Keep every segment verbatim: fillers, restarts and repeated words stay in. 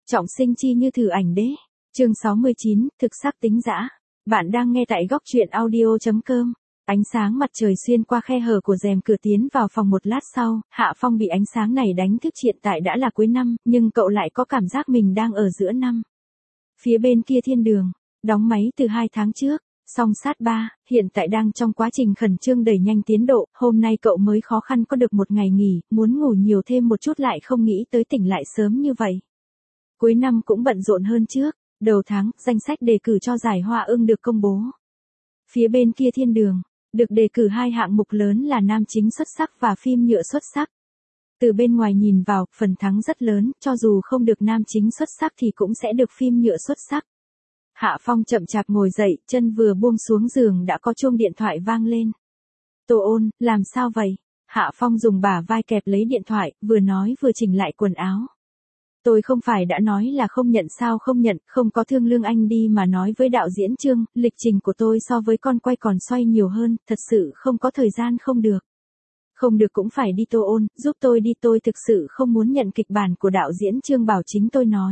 Trọng sinh chi như thử ảnh đế. Chương sáu mươi chín, thực sắc tính dã. Bạn đang nghe tại góc truyện audio chấm com. Ánh sáng mặt trời xuyên qua khe hở của rèm cửa tiến vào phòng một lát sau, Hạ Phong bị ánh sáng này đánh thức. Hiện tại đã là cuối năm, nhưng cậu lại có cảm giác mình đang ở giữa năm. Phía bên kia thiên đường, đóng máy từ hai tháng trước, song sát ba, hiện tại đang trong quá trình khẩn trương đẩy nhanh tiến độ. Hôm nay cậu mới khó khăn có được một ngày nghỉ, muốn ngủ nhiều thêm một chút lại không nghĩ tới tỉnh lại sớm như vậy. Cuối năm cũng bận rộn hơn trước, đầu tháng, danh sách đề cử cho giải Hoa Ưng được công bố. Phía bên kia thiên đường, được đề cử hai hạng mục lớn là nam chính xuất sắc và phim nhựa xuất sắc. Từ bên ngoài nhìn vào, phần thắng rất lớn, cho dù không được nam chính xuất sắc thì cũng sẽ được phim nhựa xuất sắc. Hạ Phong chậm chạp ngồi dậy, chân vừa buông xuống giường đã có chuông điện thoại vang lên. Tô Ôn, làm sao vậy? Hạ Phong dùng bả vai kẹp lấy điện thoại, vừa nói vừa chỉnh lại quần áo. Tôi không phải đã nói là không nhận sao không nhận, không có thương lương anh đi mà nói với đạo diễn Trương, lịch trình của tôi so với con quay còn xoay nhiều hơn, thật sự không có thời gian không được. Không được cũng phải đi Tô Ôn, giúp tôi đi, tôi thực sự không muốn nhận kịch bản của đạo diễn Trương bảo chính tôi nói.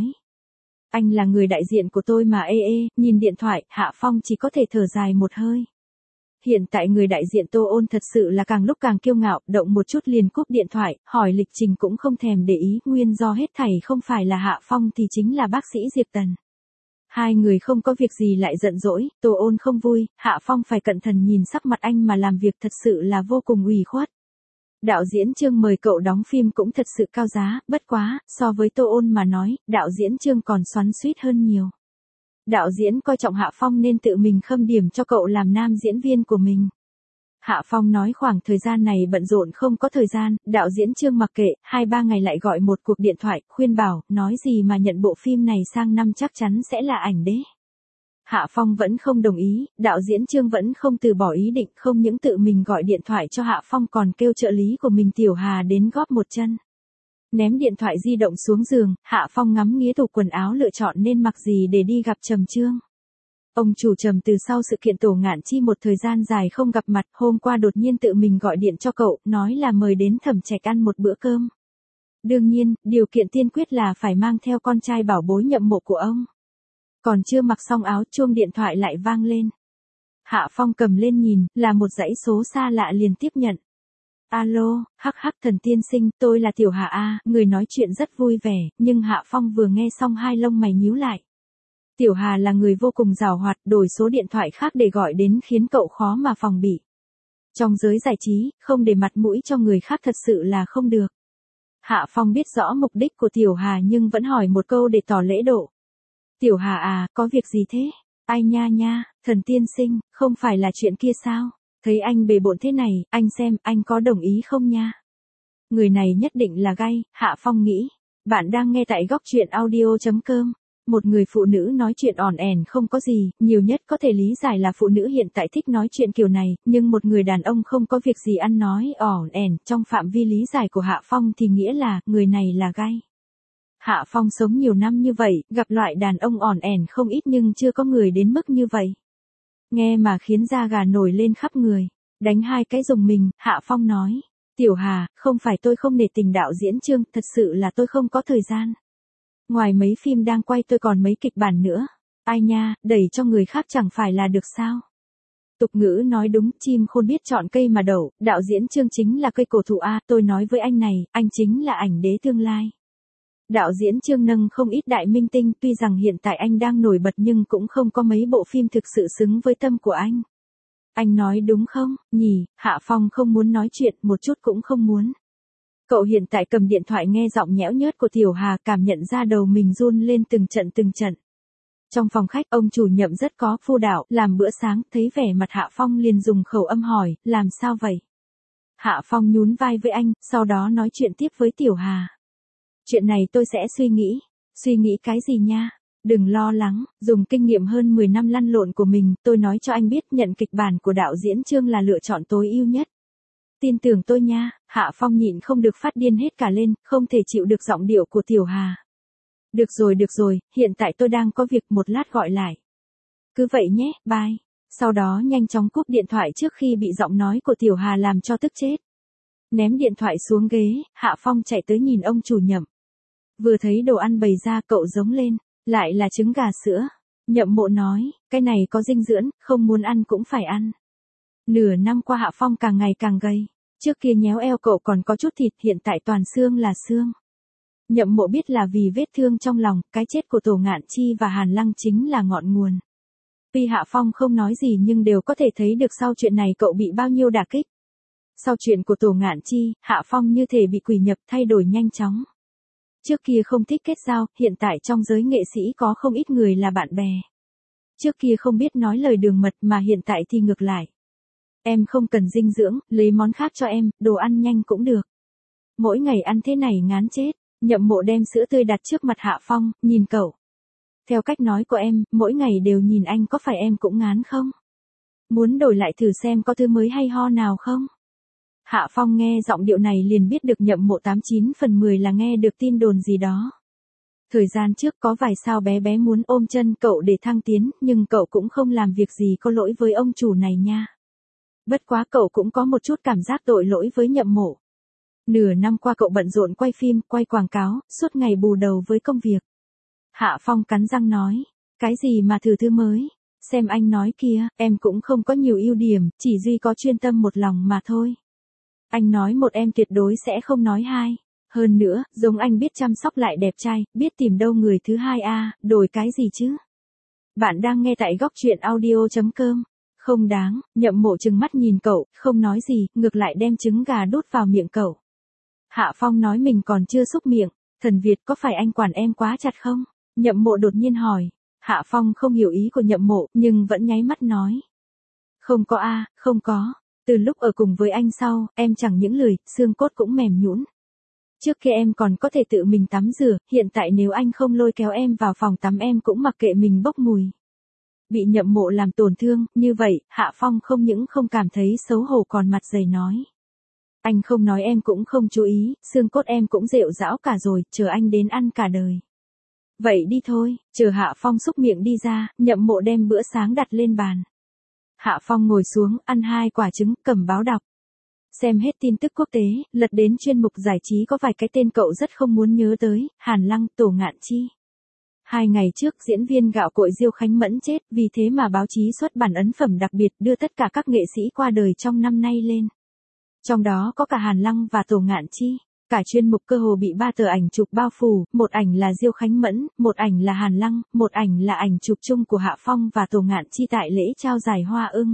Anh là người đại diện của tôi mà ê ê, nhìn điện thoại, Hạ Phong chỉ có thể thở dài một hơi. Hiện tại người đại diện Tô Ôn thật sự là càng lúc càng kiêu ngạo, động một chút liền cúp điện thoại, hỏi lịch trình cũng không thèm để ý, nguyên do hết thảy không phải là Hạ Phong thì chính là bác sĩ Diệp Tần. Hai người không có việc gì lại giận dỗi, Tô Ôn không vui, Hạ Phong phải cẩn thận nhìn sắc mặt anh mà làm việc thật sự là vô cùng ủy khuất. Đạo diễn Trương mời cậu đóng phim cũng thật sự cao giá, bất quá, so với Tô Ôn mà nói, đạo diễn Trương còn xoắn xuýt hơn nhiều. Đạo diễn coi trọng Hạ Phong nên tự mình khâm điểm cho cậu làm nam diễn viên của mình. Hạ Phong nói khoảng thời gian này bận rộn không có thời gian, đạo diễn Trương mặc kệ, hai ba ngày lại gọi một cuộc điện thoại, khuyên bảo, nói gì mà nhận bộ phim này sang năm chắc chắn sẽ là ảnh đế. Hạ Phong vẫn không đồng ý, đạo diễn Trương vẫn không từ bỏ ý định, không những tự mình gọi điện thoại cho Hạ Phong còn kêu trợ lý của mình Tiểu Hà đến góp một chân. Ném điện thoại di động xuống giường, Hạ Phong ngắm nghía tủ quần áo lựa chọn nên mặc gì để đi gặp Trầm Trương. Ông chủ Trầm từ sau sự kiện Tổ Ngạn Chi một thời gian dài không gặp mặt, hôm qua đột nhiên tự mình gọi điện cho cậu, nói là mời đến Thẩm Trạch ăn một bữa cơm. Đương nhiên, điều kiện tiên quyết là phải mang theo con trai bảo bối nhậm mộ của ông. Còn chưa mặc xong áo, chuông điện thoại lại vang lên. Hạ Phong cầm lên nhìn, là một dãy số xa lạ liền tiếp nhận. Alo, hắc hắc Thần tiên sinh, tôi là Tiểu Hà A, người nói chuyện rất vui vẻ, nhưng Hạ Phong vừa nghe xong hai lông mày nhíu lại. Tiểu Hà là người vô cùng giàu hoạt, đổi số điện thoại khác để gọi đến khiến cậu khó mà phòng bị. Trong giới giải trí, không để mặt mũi cho người khác thật sự là không được. Hạ Phong biết rõ mục đích của Tiểu Hà nhưng vẫn hỏi một câu để tỏ lễ độ. Tiểu Hà à, có việc gì thế? Ai nha nha, Thần tiên sinh, không phải là chuyện kia sao? Thấy anh bề bộn thế này, anh xem, anh có đồng ý không nha? Người này nhất định là gay, Hạ Phong nghĩ. Bạn đang nghe tại góc truyện audio chấm com. Một người phụ nữ nói chuyện ỏn ẻn không có gì, nhiều nhất có thể lý giải là phụ nữ hiện tại thích nói chuyện kiểu này, nhưng một người đàn ông không có việc gì ăn nói ỏn ẻn, trong phạm vi lý giải của Hạ Phong thì nghĩa là, người này là gay. Hạ Phong sống nhiều năm như vậy, gặp loại đàn ông ỏn ẻn không ít nhưng chưa có người đến mức như vậy. Nghe mà khiến da gà nổi lên khắp người. Đánh hai cái rùng mình, Hạ Phong nói. Tiểu Hà, không phải tôi không nể tình đạo diễn Trương, thật sự là tôi không có thời gian. Ngoài mấy phim đang quay tôi còn mấy kịch bản nữa. Ai nha, đẩy cho người khác chẳng phải là được sao? Tục ngữ nói đúng, chim khôn biết chọn cây mà đậu, đạo diễn Trương chính là cây cổ thụ A, tôi nói với anh này, anh chính là ảnh đế tương lai. Đạo diễn Trương nâng không ít đại minh tinh, tuy rằng hiện tại anh đang nổi bật nhưng cũng không có mấy bộ phim thực sự xứng với tâm của anh. Anh nói đúng không, nhỉ? Hạ Phong không muốn nói chuyện, một chút cũng không muốn. Cậu hiện tại cầm điện thoại nghe giọng nhẽo nhớt của Tiểu Hà, cảm nhận ra đầu mình run lên từng trận từng trận. Trong phòng khách, ông chủ Nhậm rất có phu đạo, làm bữa sáng, thấy vẻ mặt Hạ Phong liền dùng khẩu âm hỏi, làm sao vậy? Hạ Phong nhún vai với anh, sau đó nói chuyện tiếp với Tiểu Hà. Chuyện này tôi sẽ suy nghĩ. Suy nghĩ cái gì nha? Đừng lo lắng, dùng kinh nghiệm hơn mười năm lăn lộn của mình, tôi nói cho anh biết nhận kịch bản của đạo diễn Trương là lựa chọn tối ưu nhất. Tin tưởng tôi nha. Hạ Phong nhịn không được phát điên hết cả lên, không thể chịu được giọng điệu của Tiểu Hà. Được rồi được rồi, hiện tại tôi đang có việc, một lát gọi lại. Cứ vậy nhé, bye. Sau đó nhanh chóng cúp điện thoại trước khi bị giọng nói của Tiểu Hà làm cho tức chết. Ném điện thoại xuống ghế, Hạ Phong chạy tới nhìn ông chủ Nhậm. Vừa thấy đồ ăn bày ra cậu giống lên, lại là trứng gà sữa. Nhậm Mộ nói, cái này có dinh dưỡng, không muốn ăn cũng phải ăn. Nửa năm qua Hạ Phong càng ngày càng gầy. Trước kia nhéo eo cậu còn có chút thịt, hiện tại toàn xương là xương. Nhậm Mộ biết là vì vết thương trong lòng, cái chết của Tổ Ngạn Chi và Hàn Lăng chính là ngọn nguồn. Tuy Hạ Phong không nói gì nhưng đều có thể thấy được sau chuyện này cậu bị bao nhiêu đả kích. Sau chuyện của Tổ Ngạn Chi, Hạ Phong như thể bị quỷ nhập, thay đổi nhanh chóng. Trước kia không thích kết giao, hiện tại trong giới nghệ sĩ có không ít người là bạn bè. Trước kia không biết nói lời đường mật mà hiện tại thì ngược lại. Em không cần dinh dưỡng, lấy món khác cho em, đồ ăn nhanh cũng được. Mỗi ngày ăn thế này ngán chết. Nhậm Mộ đem sữa tươi đặt trước mặt Hạ Phong, nhìn cậu. Theo cách nói của em, mỗi ngày đều nhìn anh có phải em cũng ngán không? Muốn đổi lại thử xem có thứ mới hay ho nào không? Hạ Phong nghe giọng điệu này liền biết được Nhậm Mộ tám chín phần mười là nghe được tin đồn gì đó. Thời gian trước có vài sao bé bé muốn ôm chân cậu để thăng tiến, nhưng cậu cũng không làm việc gì có lỗi với ông chủ này nha. Bất quá cậu cũng có một chút cảm giác tội lỗi với Nhậm Mộ. Nửa năm qua cậu bận rộn quay phim, quay quảng cáo, suốt ngày bù đầu với công việc. Hạ Phong cắn răng nói, cái gì mà thử thứ mới, xem anh nói kia, em cũng không có nhiều ưu điểm, chỉ duy có chuyên tâm một lòng mà thôi. Anh nói một em tuyệt đối sẽ không nói hai. Hơn nữa, giống anh biết chăm sóc lại đẹp trai, biết tìm đâu người thứ hai a, à, đổi cái gì chứ? Bạn đang nghe tại góc truyện audio chấm com. Không đáng, Nhậm Mộ trừng mắt nhìn cậu, không nói gì, ngược lại đem trứng gà đút vào miệng cậu. Hạ Phong nói mình còn chưa xúc miệng, thần Việt có phải anh quản em quá chặt không? Nhậm Mộ đột nhiên hỏi. Hạ Phong không hiểu ý của Nhậm Mộ, nhưng vẫn nháy mắt nói. Không có a, à, không có. Từ lúc ở cùng với anh sau, em chẳng những lười, xương cốt cũng mềm nhũn. Trước kia em còn có thể tự mình tắm rửa, hiện tại nếu anh không lôi kéo em vào phòng tắm em cũng mặc kệ mình bốc mùi. Bị Nhậm Mộ làm tổn thương, như vậy, Hạ Phong không những không cảm thấy xấu hổ còn mặt dày nói. Anh không nói em cũng không chú ý, xương cốt em cũng rệu rão cả rồi, chờ anh đến ăn cả đời. Vậy đi thôi, chờ Hạ Phong xúc miệng đi ra, Nhậm Mộ đem bữa sáng đặt lên bàn. Hạ Phong ngồi xuống, ăn hai quả trứng, cầm báo đọc. Xem hết tin tức quốc tế, lật đến chuyên mục giải trí có vài cái tên cậu rất không muốn nhớ tới, Hàn Lăng, Tổ Ngạn Chi. Hai ngày trước diễn viên gạo cội Diêu Khánh Mẫn chết, vì thế mà báo chí xuất bản ấn phẩm đặc biệt đưa tất cả các nghệ sĩ qua đời trong năm nay lên. Trong đó có cả Hàn Lăng và Tổ Ngạn Chi. Cả chuyên mục cơ hồ bị ba tờ ảnh chụp bao phủ, một ảnh là Diêu Khánh Mẫn, một ảnh là Hàn Lăng, một ảnh là ảnh chụp chung của Hạ Phong và Tổ Ngạn Chi tại lễ trao giải Hoa ưng.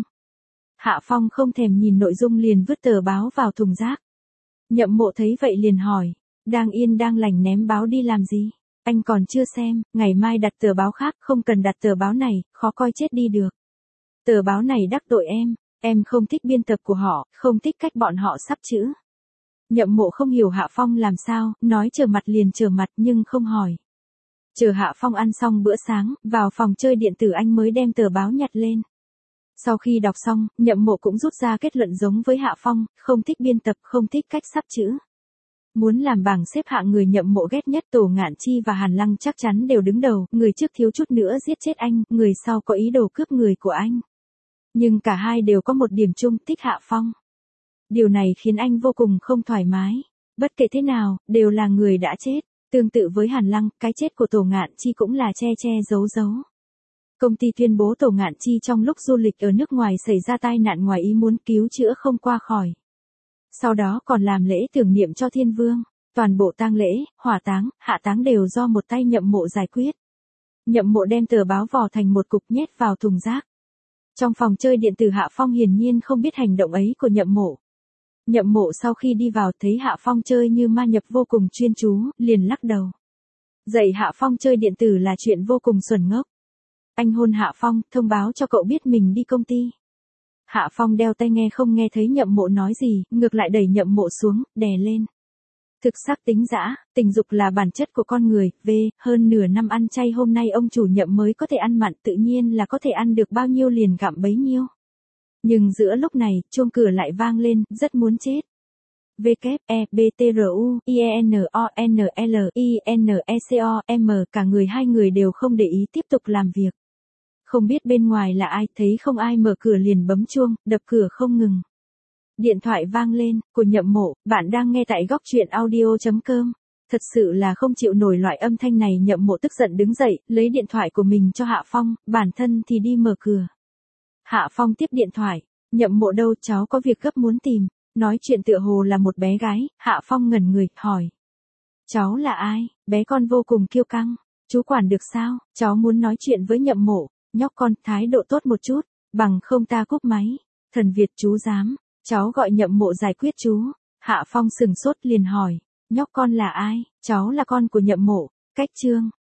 Hạ Phong không thèm nhìn nội dung liền vứt tờ báo vào thùng rác. Nhậm Mộ thấy vậy liền hỏi, đang yên đang lành ném báo đi làm gì? Anh còn chưa xem, ngày mai đặt tờ báo khác, không cần đặt tờ báo này, khó coi chết đi được. Tờ báo này đắc tội em, em không thích biên tập của họ, không thích cách bọn họ sắp chữ. Nhậm Mộ không hiểu Hạ Phong làm sao, nói trở mặt liền trở mặt nhưng không hỏi. Chờ Hạ Phong ăn xong bữa sáng, vào phòng chơi điện tử anh mới đem tờ báo nhặt lên. Sau khi đọc xong, Nhậm Mộ cũng rút ra kết luận giống với Hạ Phong, không thích biên tập, không thích cách sắp chữ. Muốn làm bảng xếp hạng người Nhậm Mộ ghét nhất Tổ Ngạn Chi và Hàn Lăng chắc chắn đều đứng đầu, người trước thiếu chút nữa giết chết anh, người sau có ý đồ cướp người của anh. Nhưng cả hai đều có một điểm chung, thích Hạ Phong. Điều này khiến anh vô cùng không thoải mái. Bất kể thế nào, đều là người đã chết. Tương tự với Hàn Lăng, cái chết của Tổ Ngạn Chi cũng là che che giấu giấu. Công ty tuyên bố Tổ Ngạn Chi trong lúc du lịch ở nước ngoài xảy ra tai nạn ngoài ý muốn cứu chữa không qua khỏi. Sau đó còn làm lễ tưởng niệm cho Thiên Vương. Toàn bộ tang lễ, hỏa táng, hạ táng đều do một tay Nhậm Mộ giải quyết. Nhậm Mộ đem tờ báo vò thành một cục nhét vào thùng rác. Trong phòng chơi điện tử Hạ Phong hiển nhiên không biết hành động ấy của Nhậm Mộ. Nhậm Mộ sau khi đi vào thấy Hạ Phong chơi như ma nhập vô cùng chuyên chú, liền lắc đầu. Dạy Hạ Phong chơi điện tử là chuyện vô cùng xuẩn ngốc. Anh hôn Hạ Phong, thông báo cho cậu biết mình đi công ty. Hạ Phong đeo tai nghe không nghe thấy Nhậm Mộ nói gì, ngược lại đẩy Nhậm Mộ xuống, đè lên. Thực sắc tính dã, tình dục là bản chất của con người, v, hơn nửa năm ăn chay hôm nay ông chủ Nhậm mới có thể ăn mặn tự nhiên là có thể ăn được bao nhiêu liền gặm bấy nhiêu. Nhưng giữa lúc này, chuông cửa lại vang lên, rất muốn chết. W, E, B, T, R, U, I, E, N, O, N, L, I, N, E, C, O, M, cả người hai người đều không để ý tiếp tục làm việc. Không biết bên ngoài là ai, thấy không ai mở cửa liền bấm chuông, đập cửa không ngừng. Điện thoại vang lên, của Nhậm Mộ, bạn đang nghe tại góc truyện audio chấm com. Thật sự là không chịu nổi loại âm thanh này, Nhậm Mộ tức giận đứng dậy, lấy điện thoại của mình cho Hạ Phong, bản thân thì đi mở cửa. Hạ Phong tiếp điện thoại, Nhậm Mộ đâu, cháu có việc gấp muốn tìm, nói chuyện tựa hồ là một bé gái, Hạ Phong ngẩn người, hỏi. Cháu là ai? Bé con vô cùng kiêu căng, chú quản được sao? Cháu muốn nói chuyện với Nhậm Mộ, nhóc con, thái độ tốt một chút, bằng không ta cúp máy. Thần Việt chú dám, cháu gọi Nhậm Mộ giải quyết chú. Hạ Phong sừng sốt liền hỏi, nhóc con là ai? Cháu là con của Nhậm Mộ, Cách Trương.